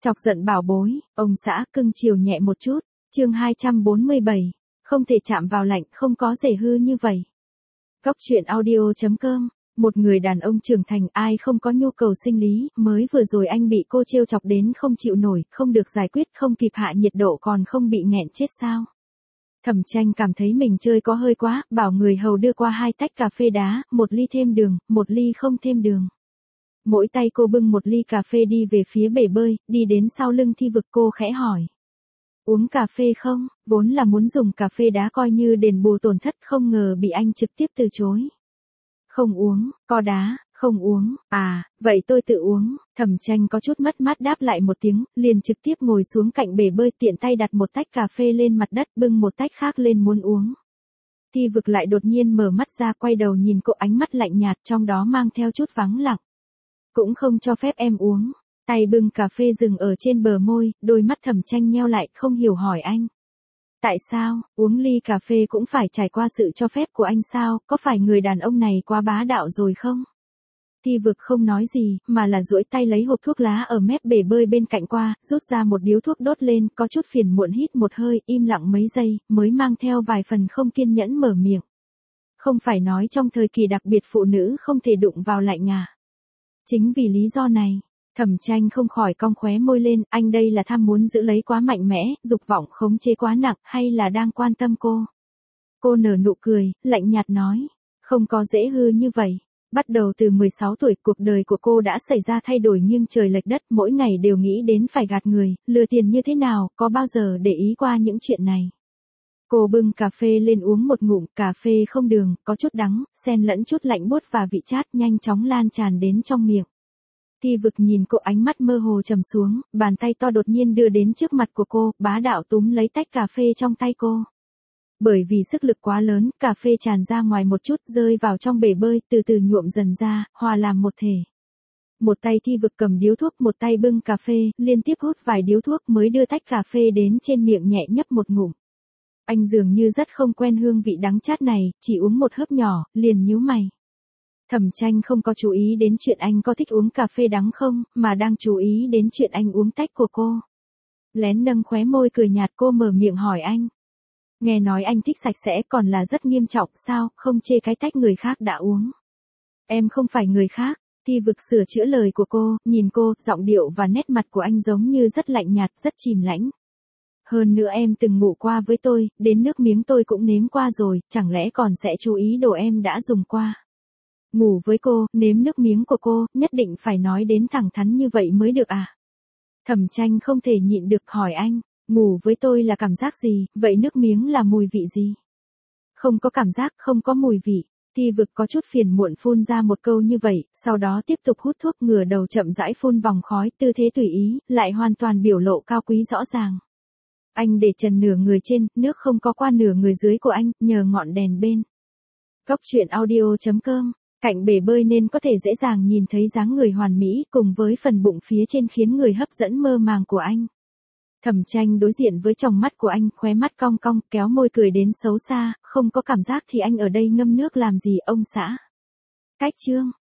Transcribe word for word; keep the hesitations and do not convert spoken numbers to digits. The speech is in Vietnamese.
Chọc giận bảo bối, ông xã cưng chiều nhẹ một chút, chương hai trăm bốn mươi bảy, không thể chạm vào lạnh, không có rể hư như vậy. Góc chuyện audio chấm com, một người đàn ông trưởng thành ai không có nhu cầu sinh lý, mới vừa rồi anh bị cô trêu chọc đến không chịu nổi, không được giải quyết, không kịp hạ nhiệt độ còn không bị nghẹn chết sao. Thẩm Tranh cảm thấy mình chơi có hơi quá, bảo người hầu đưa qua hai tách cà phê đá, một ly thêm đường, một ly không thêm đường. Mỗi tay cô bưng một ly cà phê đi về phía bể bơi, đi đến sau lưng Thi Vực cô khẽ hỏi. Uống cà phê không? Vốn là muốn dùng cà phê đá coi như đền bù tổn thất, không ngờ bị anh trực tiếp từ chối. Không uống, co đá, không uống, à, vậy tôi tự uống. Thẩm Tranh có chút mất mát đáp lại một tiếng, liền trực tiếp ngồi xuống cạnh bể bơi, tiện tay đặt một tách cà phê lên mặt đất, bưng một tách khác lên muốn uống. Thi Vực lại đột nhiên mở mắt ra, quay đầu nhìn cô, ánh mắt lạnh nhạt trong đó mang theo chút vắng lặng. Cũng không cho phép em uống. Tay bưng cà phê dừng ở trên bờ môi, đôi mắt Thẩm Tranh nheo lại, không hiểu hỏi anh. Tại sao, uống ly cà phê cũng phải trải qua sự cho phép của anh sao, có phải người đàn ông này quá bá đạo rồi không? Thi Vực không nói gì, mà là duỗi tay lấy hộp thuốc lá ở mép bể bơi bên cạnh qua, rút ra một điếu thuốc đốt lên, có chút phiền muộn hít một hơi, im lặng mấy giây, mới mang theo vài phần không kiên nhẫn mở miệng. Không phải nói trong thời kỳ đặc biệt phụ nữ không thể đụng vào lạnh à? Chính vì lý do này, Thẩm Tranh không khỏi cong khóe môi lên, anh đây là tham muốn giữ lấy quá mạnh mẽ, dục vọng khống chế quá nặng, hay là đang quan tâm cô? Cô nở nụ cười, lạnh nhạt nói, không có dễ hư như vậy. Bắt đầu từ mười sáu tuổi, cuộc đời của cô đã xảy ra thay đổi nghiêng trời lệch đất, mỗi ngày đều nghĩ đến phải gạt người, lừa tiền như thế nào, có bao giờ để ý qua những chuyện này. Cô bưng cà phê lên uống một ngụm, cà phê không đường, có chút đắng, xen lẫn chút lạnh buốt và vị chát nhanh chóng lan tràn đến trong miệng. Thi Vực nhìn cô, ánh mắt mơ hồ trầm xuống, bàn tay to đột nhiên đưa đến trước mặt của cô, bá đạo túm lấy tách cà phê trong tay cô. Bởi vì sức lực quá lớn, cà phê tràn ra ngoài một chút, rơi vào trong bể bơi, từ từ nhuộm dần ra, hòa làm một thể. Một tay Thi Vực cầm điếu thuốc, một tay bưng cà phê, liên tiếp hút vài điếu thuốc mới đưa tách cà phê đến trên miệng nhẹ nhấp một ngụm. Anh dường như rất không quen hương vị đắng chát này, chỉ uống một hớp nhỏ, liền nhíu mày. Thẩm Tranh không có chú ý đến chuyện anh có thích uống cà phê đắng không, mà đang chú ý đến chuyện anh uống tách của cô. Lén nâng khóe môi cười nhạt, cô mở miệng hỏi anh. Nghe nói anh thích sạch sẽ, còn là rất nghiêm trọng, sao, không chê cái tách người khác đã uống. Em không phải người khác. Thi Vực sửa chữa lời của cô, nhìn cô, giọng điệu và nét mặt của anh giống như rất lạnh nhạt, rất chìm lãnh. Hơn nữa em từng ngủ qua với tôi, đến nước miếng tôi cũng nếm qua rồi, chẳng lẽ còn sẽ chú ý đồ em đã dùng qua. Ngủ với cô, nếm nước miếng của cô, nhất định phải nói đến thẳng thắn như vậy mới được à? Thẩm Tranh không thể nhịn được hỏi anh, ngủ với tôi là cảm giác gì, vậy nước miếng là mùi vị gì? Không có cảm giác, không có mùi vị. Thi Vực có chút phiền muộn phun ra một câu như vậy, sau đó tiếp tục hút thuốc, ngửa đầu chậm rãi phun vòng khói, tư thế tùy ý, lại hoàn toàn biểu lộ cao quý rõ ràng. Anh để trần nửa người trên, nước không có qua nửa người dưới của anh, nhờ ngọn đèn bên. Góc chuyện audio chấm com, cạnh bể bơi nên có thể dễ dàng nhìn thấy dáng người hoàn mỹ cùng với phần bụng phía trên khiến người hấp dẫn mơ màng của anh. Thẩm Tranh đối diện với tròng mắt của anh, khóe mắt cong cong, kéo môi cười đến xấu xa, không có cảm giác thì anh ở đây ngâm nước làm gì ông xã. Cách chương.